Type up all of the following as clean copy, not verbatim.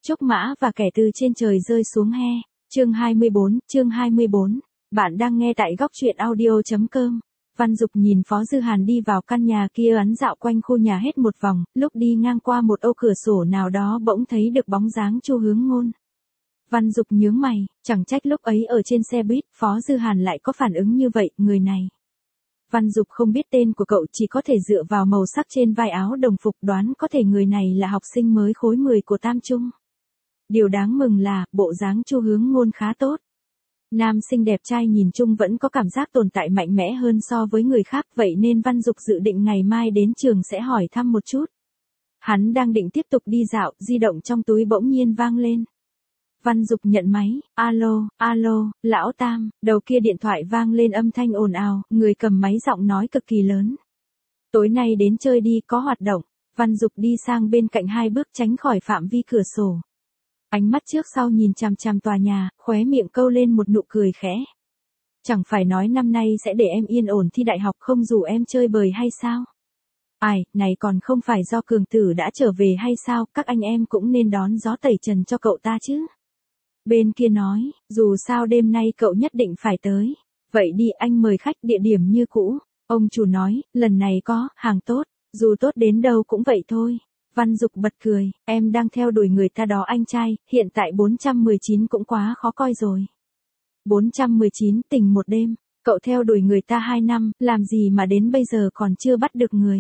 Trúc Mã và kẻ từ trên trời rơi xuống he. Chương 24. Bạn đang nghe tại góc truyện audio.com. Văn Dục nhìn Phó Dư Hàn đi vào căn nhà kia ấn dạo quanh khu nhà hết một vòng, lúc đi ngang qua một ô cửa sổ nào đó bỗng thấy được bóng dáng Chu Hướng Ngôn. Văn Dục nhướng mày, chẳng trách lúc ấy ở trên xe buýt, Phó Dư Hàn lại có phản ứng như vậy, người này. Văn Dục không biết tên của cậu, chỉ có thể dựa vào màu sắc trên vai áo đồng phục đoán có thể người này là học sinh mới khối 10 của Tam Trung. Điều đáng mừng là, bộ dáng Chu Hướng Ngôn khá tốt. Nam sinh đẹp trai nhìn chung vẫn có cảm giác tồn tại mạnh mẽ hơn so với người khác, vậy nên Văn Dục dự định ngày mai đến trường sẽ hỏi thăm một chút. Hắn đang định tiếp tục đi dạo, di động trong túi bỗng nhiên vang lên. Văn Dục nhận máy, alo, lão Tam, đầu kia điện thoại vang lên âm thanh ồn ào, người cầm máy giọng nói cực kỳ lớn. Tối nay đến chơi đi, có hoạt động. Văn Dục đi sang bên cạnh 2 bước tránh khỏi phạm vi cửa sổ. Ánh mắt trước sau nhìn chằm chằm tòa nhà, khóe miệng câu lên một nụ cười khẽ. Chẳng phải nói năm nay sẽ để em yên ổn thi đại học không rủ em chơi bời hay sao? Ai, này còn không phải do Cường Tử đã trở về hay sao, các anh em cũng nên đón gió tẩy trần cho cậu ta chứ. Bên kia nói, dù sao đêm nay cậu nhất định phải tới. Vậy đi anh mời khách, địa điểm như cũ. Ông chủ nói, lần này có hàng tốt, dù tốt đến đâu cũng vậy thôi. Văn Dục bật cười, em đang theo đuổi người ta đó anh trai, hiện tại 419 cũng quá khó coi rồi. 419 tình một đêm, cậu theo đuổi người ta 2 năm, làm gì mà đến bây giờ còn chưa bắt được người.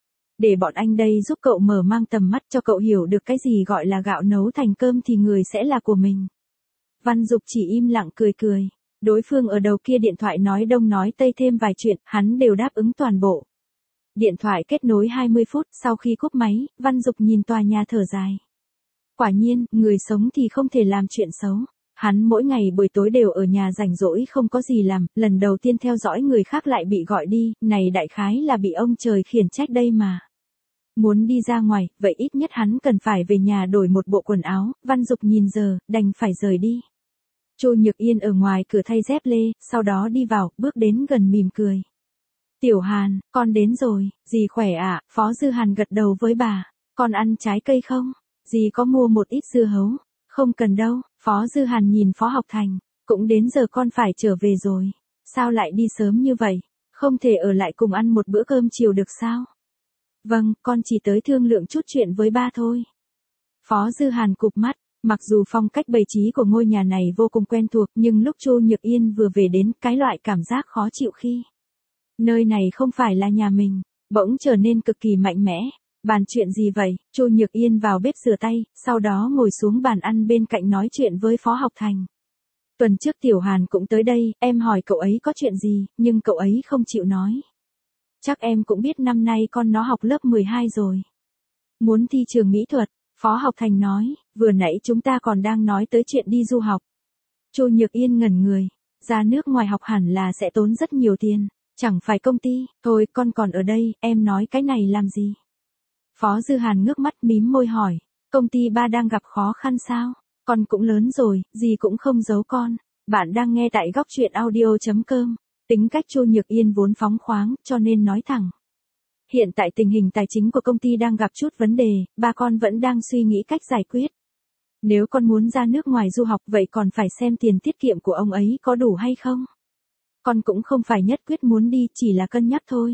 Để bọn anh đây giúp cậu mở mang tầm mắt cho cậu hiểu được cái gì gọi là gạo nấu thành cơm thì người sẽ là của mình. Văn Dục chỉ im lặng cười. Đối phương ở đầu kia điện thoại nói đông nói tây thêm vài chuyện, hắn đều đáp ứng toàn bộ. Điện thoại kết nối 20 phút, sau khi cúp máy, Văn Dục nhìn tòa nhà thở dài. Quả nhiên, người sống thì không thể làm chuyện xấu. Hắn mỗi ngày buổi tối đều ở nhà rảnh rỗi không có gì làm, lần đầu tiên theo dõi người khác lại bị gọi đi, này đại khái là bị ông trời khiển trách đây mà. Muốn đi ra ngoài, vậy ít nhất hắn cần phải về nhà đổi một bộ quần áo, Văn Dục nhìn giờ, đành phải rời đi. Chu Nhược Yên ở ngoài cửa thay dép lê, sau đó đi vào, bước đến gần mỉm cười. Tiểu Hàn, con đến rồi, dì khỏe ạ, Phó Dư Hàn gật đầu với bà, con ăn trái cây không? Dì có mua một ít dưa hấu, không cần đâu, Phó Dư Hàn nhìn Phó Học Thành, cũng đến giờ con phải trở về rồi, sao lại đi sớm như vậy, không thể ở lại cùng ăn một bữa cơm chiều được sao? Vâng, con chỉ tới thương lượng chút chuyện với ba thôi. Phó Dư Hàn cụp mắt, mặc dù phong cách bày trí của ngôi nhà này vô cùng quen thuộc nhưng lúc Chu Nhược Yên vừa về đến cái loại cảm giác khó chịu khi nơi này không phải là nhà mình, bỗng trở nên cực kỳ mạnh mẽ. Bàn chuyện gì vậy? Chu Nhược Yên vào bếp rửa tay, sau đó ngồi xuống bàn ăn bên cạnh nói chuyện với Phó Học Thành. Tuần trước Tiểu Hàn cũng tới đây, em hỏi cậu ấy có chuyện gì, nhưng cậu ấy không chịu nói. Chắc em cũng biết năm nay con nó học lớp 12 rồi. Muốn thi trường mỹ thuật, Phó Học Thành nói, vừa nãy chúng ta còn đang nói tới chuyện đi du học. Chu Nhược Yên ngẩn người, ra nước ngoài học hẳn là sẽ tốn rất nhiều tiền, chẳng phải công ty, thôi con còn ở đây, em nói cái này làm gì? Phó Dư Hàn ngước mắt mím môi hỏi, công ty ba đang gặp khó khăn sao? Con cũng lớn rồi, gì cũng không giấu con. Bạn đang nghe tại góc truyện audio.com. Tính cách Chu Nhược Yên vốn phóng khoáng, cho nên nói thẳng. Hiện tại tình hình tài chính của công ty đang gặp chút vấn đề, ba con vẫn đang suy nghĩ cách giải quyết. Nếu con muốn ra nước ngoài du học vậy còn phải xem tiền tiết kiệm của ông ấy có đủ hay không. Con cũng không phải nhất quyết muốn đi, chỉ là cân nhắc thôi.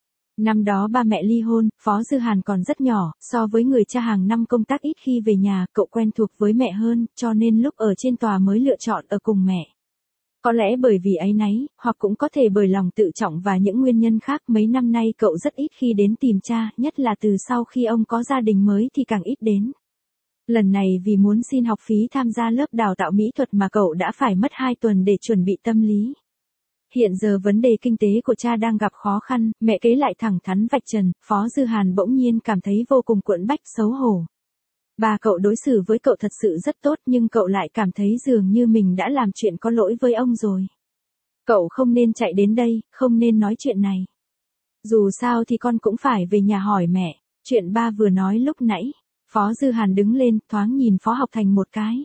Năm đó ba mẹ ly hôn, Phó Dư Hàn còn rất nhỏ, so với người cha hàng năm công tác ít khi về nhà, cậu quen thuộc với mẹ hơn, cho nên lúc ở trên tòa mới lựa chọn ở cùng mẹ. Có lẽ bởi vì áy náy, hoặc cũng có thể bởi lòng tự trọng và những nguyên nhân khác mấy năm nay cậu rất ít khi đến tìm cha, nhất là từ sau khi ông có gia đình mới thì càng ít đến. Lần này vì muốn xin học phí tham gia lớp đào tạo mỹ thuật mà cậu đã phải mất 2 tuần để chuẩn bị tâm lý. Hiện giờ vấn đề kinh tế của cha đang gặp khó khăn, mẹ kế lại thẳng thắn vạch trần, Phó Dư Hàn bỗng nhiên cảm thấy vô cùng quẫn bách xấu hổ. Bà cậu đối xử với cậu thật sự rất tốt nhưng cậu lại cảm thấy dường như mình đã làm chuyện có lỗi với ông rồi. Cậu không nên chạy đến đây, không nên nói chuyện này. Dù sao thì con cũng phải về nhà hỏi mẹ, chuyện ba vừa nói lúc nãy. Phó Dư Hàn đứng lên, thoáng nhìn Phó Học Thành một cái.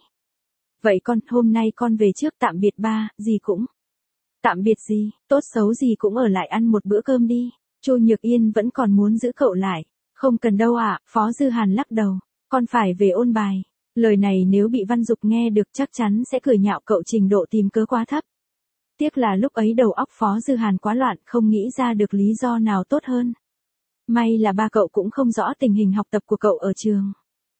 Vậy con, hôm nay con về trước tạm biệt ba, gì cũng. Tạm biệt gì, tốt xấu gì cũng ở lại ăn một bữa cơm đi. Chu Nhược Yên vẫn còn muốn giữ cậu lại. Không cần đâu ạ, Phó Dư Hàn lắc đầu. Con phải về ôn bài. Lời này nếu bị Văn Dục nghe được chắc chắn sẽ cười nhạo cậu trình độ tìm cớ quá thấp. Tiếc là lúc ấy đầu óc Phó Dư Hàn quá loạn, không nghĩ ra được lý do nào tốt hơn. May là ba cậu cũng không rõ tình hình học tập của cậu ở trường.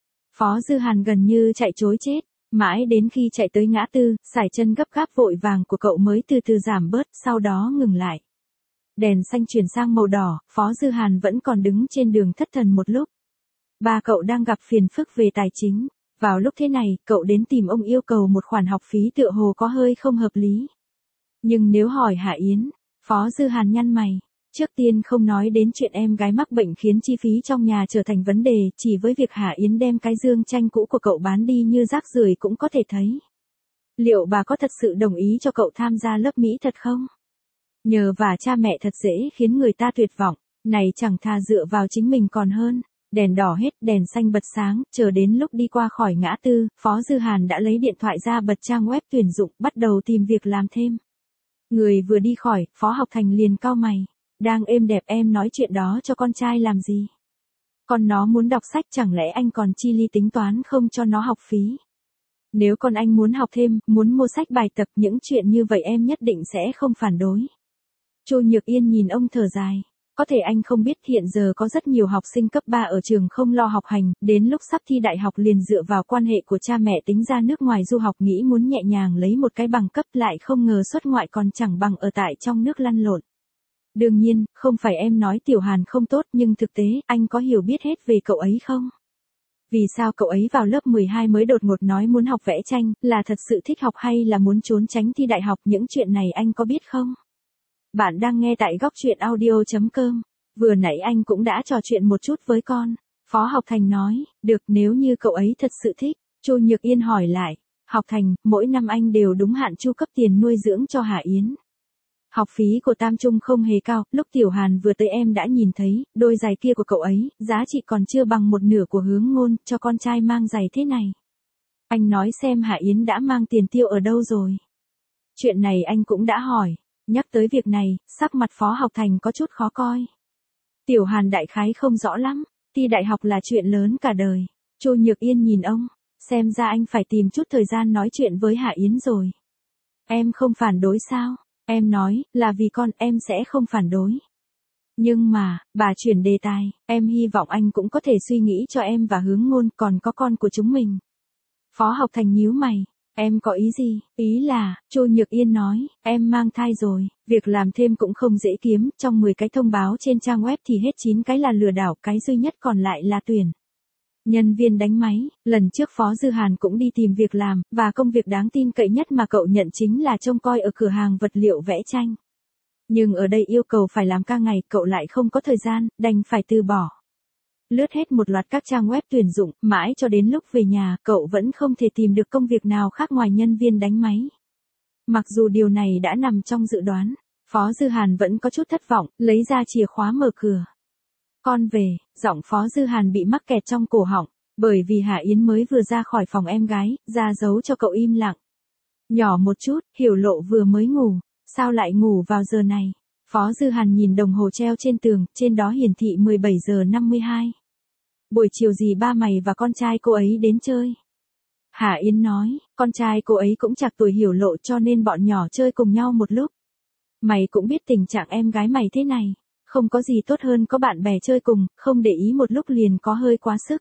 Phó Dư Hàn gần như chạy trối chết, mãi đến khi chạy tới ngã tư, sải chân gấp gáp vội vàng của cậu mới từ từ giảm bớt, sau đó ngừng lại. Đèn xanh chuyển sang màu đỏ, Phó Dư Hàn vẫn còn đứng trên đường thất thần một lúc. Ba cậu đang gặp phiền phức về tài chính. Vào lúc thế này, cậu đến tìm ông yêu cầu một khoản học phí tựa hồ có hơi không hợp lý. Nhưng nếu hỏi Hạ Yến, Phó Dư Hàn nhăn mày. Trước tiên không nói đến chuyện em gái mắc bệnh khiến chi phí trong nhà trở thành vấn đề, chỉ với việc Hạ Yến đem cái dương tranh cũ của cậu bán đi như rác rưởi cũng có thể thấy. Liệu bà có thật sự đồng ý cho cậu tham gia lớp Mỹ thật không? Nhờ vả cha mẹ thật dễ khiến người ta tuyệt vọng, này chẳng thà dựa vào chính mình còn hơn. Đèn đỏ hết, đèn xanh bật sáng, chờ đến lúc đi qua khỏi ngã tư, Phó Dư Hàn đã lấy điện thoại ra bật trang web tuyển dụng, bắt đầu tìm việc làm thêm. Người vừa đi khỏi, Phó Học Thành liền cau mày. Đang êm đẹp em nói chuyện đó cho con trai làm gì? Con nó muốn đọc sách chẳng lẽ anh còn chi ly tính toán không cho nó học phí? Nếu con anh muốn học thêm, muốn mua sách bài tập những chuyện như vậy em nhất định sẽ không phản đối. Chu Nhược Yên nhìn ông thở dài. Có thể anh không biết hiện giờ có rất nhiều học sinh cấp 3 ở trường không lo học hành, đến lúc sắp thi đại học liền dựa vào quan hệ của cha mẹ tính ra nước ngoài du học nghĩ muốn nhẹ nhàng lấy một cái bằng cấp lại không ngờ xuất ngoại còn chẳng bằng ở tại trong nước lăn lộn. Đương nhiên, không phải em nói Tiểu Hàn không tốt nhưng thực tế anh có hiểu biết hết về cậu ấy không? Vì sao cậu ấy vào lớp 12 mới đột ngột nói muốn học vẽ tranh, là thật sự thích học hay là muốn trốn tránh thi đại học, những chuyện này anh có biết không? Bạn đang nghe tại góc truyện audio.com. Vừa nãy anh cũng đã trò chuyện một chút với con. Phó Học Thành nói, được nếu như cậu ấy thật sự thích. Chu Nhược Yên hỏi lại, Học Thành, mỗi năm anh đều đúng hạn chu cấp tiền nuôi dưỡng cho Hạ Yến. Học phí của Tam Trung không hề cao, lúc Tiểu Hàn vừa tới em đã nhìn thấy, đôi giày kia của cậu ấy, giá trị còn chưa bằng một nửa của Hướng Ngôn, cho con trai mang giày thế này. Anh nói xem Hạ Yến đã mang tiền tiêu ở đâu rồi. Chuyện này anh cũng đã hỏi. Nhắc tới việc này, sắc mặt Phó Học Thành có chút khó coi. Tiểu Hàn đại khái không rõ lắm, thi đại học là chuyện lớn cả đời. Chu Nhược Yên nhìn ông, xem ra anh phải tìm chút thời gian nói chuyện với Hạ Yến rồi. Em không phản đối sao? Em nói, là vì con em sẽ không phản đối. Nhưng mà, bà chuyển đề tài, em hy vọng anh cũng có thể suy nghĩ cho em và Hướng Ngôn còn có con của chúng mình. Phó Học Thành nhíu mày. Em có ý gì? Ý là, Chu Nhược Yên nói, em mang thai rồi, việc làm thêm cũng không dễ kiếm, trong 10 cái thông báo trên trang web thì hết 9 cái là lừa đảo, cái duy nhất còn lại là tuyển nhân viên đánh máy. Lần trước Phó Dư Hàn cũng đi tìm việc làm, và công việc đáng tin cậy nhất mà cậu nhận chính là trông coi ở cửa hàng vật liệu vẽ tranh. Nhưng ở đây yêu cầu phải làm ca ngày, cậu lại không có thời gian, đành phải từ bỏ. Lướt hết một loạt các trang web tuyển dụng, mãi cho đến lúc về nhà, cậu vẫn không thể tìm được công việc nào khác ngoài nhân viên đánh máy. Mặc dù điều này đã nằm trong dự đoán, Phó Dư Hàn vẫn có chút thất vọng, lấy ra chìa khóa mở cửa. Con về, giọng Phó Dư Hàn bị mắc kẹt trong cổ họng, bởi vì Hạ Yến mới vừa ra khỏi phòng em gái, ra dấu cho cậu im lặng. Nhỏ một chút, Hiểu Lộ vừa mới ngủ, sao lại ngủ vào giờ này? Phó Dư Hàn nhìn đồng hồ treo trên tường, trên đó hiển thị 17 giờ 52. Buổi chiều gì ba mày và con trai cô ấy đến chơi? Hạ Yến nói, con trai cô ấy cũng chạc tuổi Hiểu Lộ cho nên bọn nhỏ chơi cùng nhau một lúc. Mày cũng biết tình trạng em gái mày thế này, không có gì tốt hơn có bạn bè chơi cùng, không để ý một lúc liền có hơi quá sức.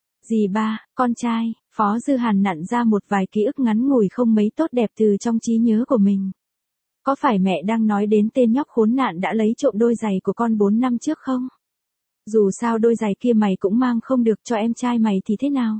Dì ba, con trai, Phó Dư Hàn nặn ra một vài ký ức ngắn ngủi không mấy tốt đẹp từ trong trí nhớ của mình. Có phải mẹ đang nói đến tên nhóc khốn nạn đã lấy trộm đôi giày của con 4 năm trước không? Dù sao đôi giày kia mày cũng mang không được cho em trai mày thì thế nào?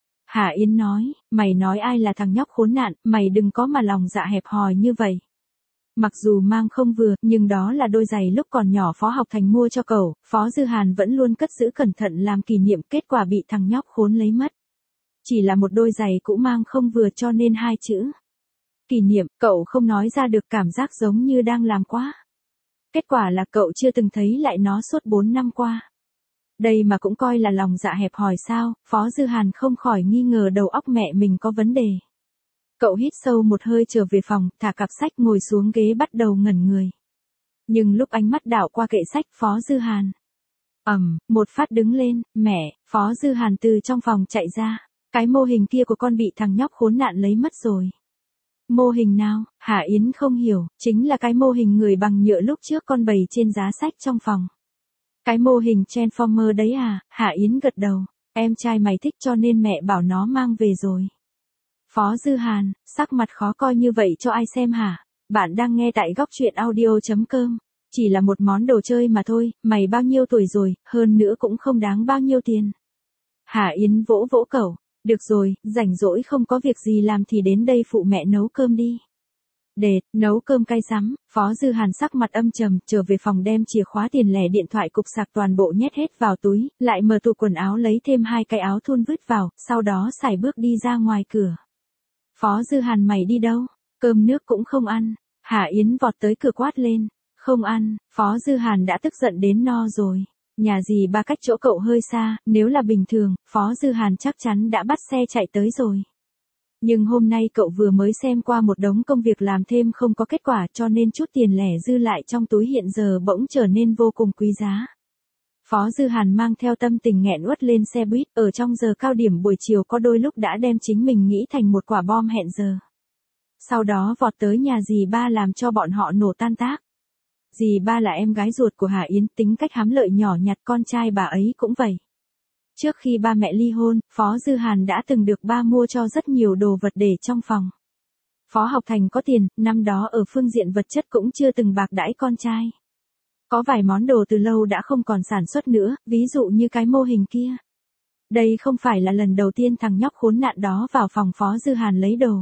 Hạ Yến nói, mày nói ai là thằng nhóc khốn nạn, mày đừng có mà lòng dạ hẹp hòi như vậy. Mặc dù mang không vừa, nhưng đó là đôi giày lúc còn nhỏ Phó Học Thành mua cho cậu, Phó Dư Hàn vẫn luôn cất giữ cẩn thận làm kỷ niệm, kết quả bị thằng nhóc khốn lấy mất. Chỉ là một đôi giày cũ mang không vừa cho nên hai chữ kỷ niệm, cậu không nói ra được, cảm giác giống như đang làm quá. Kết quả là cậu chưa từng thấy lại nó suốt 4 năm qua. Đây mà cũng coi là lòng dạ hẹp hòi sao? Phó Dư Hàn không khỏi nghi ngờ đầu óc mẹ mình có vấn đề. Cậu hít sâu một hơi trở về phòng, thả cặp sách ngồi xuống ghế bắt đầu ngẩn người. Nhưng lúc ánh mắt đảo qua kệ sách Phó Dư Hàn, một phát đứng lên, mẹ, Phó Dư Hàn từ trong phòng chạy ra. Cái mô hình kia của con bị thằng nhóc khốn nạn lấy mất rồi. Mô hình nào? Hạ Yến không hiểu, chính là cái mô hình người bằng nhựa lúc trước con bày trên giá sách trong phòng. Cái mô hình Transformer đấy à? Hạ Yến gật đầu, em trai mày thích cho nên mẹ bảo nó mang về rồi. Phó Dư Hàn, sắc mặt khó coi như vậy cho ai xem hả? Bạn đang nghe tại góc truyện audio.com. Chỉ là một món đồ chơi mà thôi, mày bao nhiêu tuổi rồi, hơn nữa cũng không đáng bao nhiêu tiền. Hạ Yến vỗ vỗ cậu, được rồi, rảnh rỗi không có việc gì làm thì đến đây phụ mẹ nấu cơm đi. Đệt, nấu cơm cay rắm, Phó Dư Hàn sắc mặt âm trầm, trở về phòng đem chìa khóa tiền lẻ điện thoại cục sạc toàn bộ nhét hết vào túi, lại mở tủ quần áo lấy thêm 2 cái áo thun vứt vào, sau đó xài bước đi ra ngoài cửa. Phó Dư Hàn mày đi đâu? Cơm nước cũng không ăn. Hạ Yến vọt tới cửa quát lên. Không ăn, Phó Dư Hàn đã tức giận đến no rồi. Nhà dì ba cách chỗ cậu hơi xa, nếu là bình thường, Phó Dư Hàn chắc chắn đã bắt xe chạy tới rồi. Nhưng hôm nay cậu vừa mới xem qua một đống công việc làm thêm không có kết quả cho nên chút tiền lẻ dư lại trong túi hiện giờ bỗng trở nên vô cùng quý giá. Phó Dư Hàn mang theo tâm tình nghẹn uất lên xe buýt, ở trong giờ cao điểm buổi chiều có đôi lúc đã đem chính mình nghĩ thành một quả bom hẹn giờ. Sau đó vọt tới nhà dì ba làm cho bọn họ nổ tan tác. Dì ba là em gái ruột của Hạ Yến, tính cách hám lợi nhỏ nhặt, con trai bà ấy cũng vậy. Trước khi ba mẹ ly hôn, Phó Dư Hàn đã từng được ba mua cho rất nhiều đồ vật để trong phòng. Phó Học Thành có tiền, năm đó ở phương diện vật chất cũng chưa từng bạc đãi con trai. Có vài món đồ từ lâu đã không còn sản xuất nữa, ví dụ như cái mô hình kia. Đây không phải là lần đầu tiên thằng nhóc khốn nạn đó vào phòng Phó Dư Hàn lấy đồ.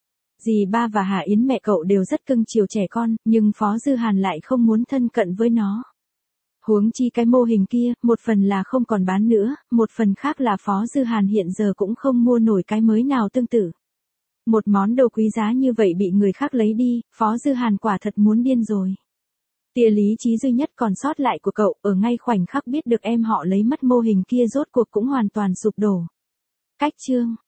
Dì ba và Hạ Yến mẹ cậu đều rất cưng chiều trẻ con, nhưng Phó Dư Hàn lại không muốn thân cận với nó. Huống chi cái mô hình kia, một phần là không còn bán nữa, một phần khác là Phó Dư Hàn hiện giờ cũng không mua nổi cái mới nào tương tự. Một món đồ quý giá như vậy bị người khác lấy đi, Phó Dư Hàn quả thật muốn điên rồi. Tia lý trí duy nhất còn sót lại của cậu ở ngay khoảnh khắc biết được em họ lấy mất mô hình kia rốt cuộc cũng hoàn toàn sụp đổ. Cách chương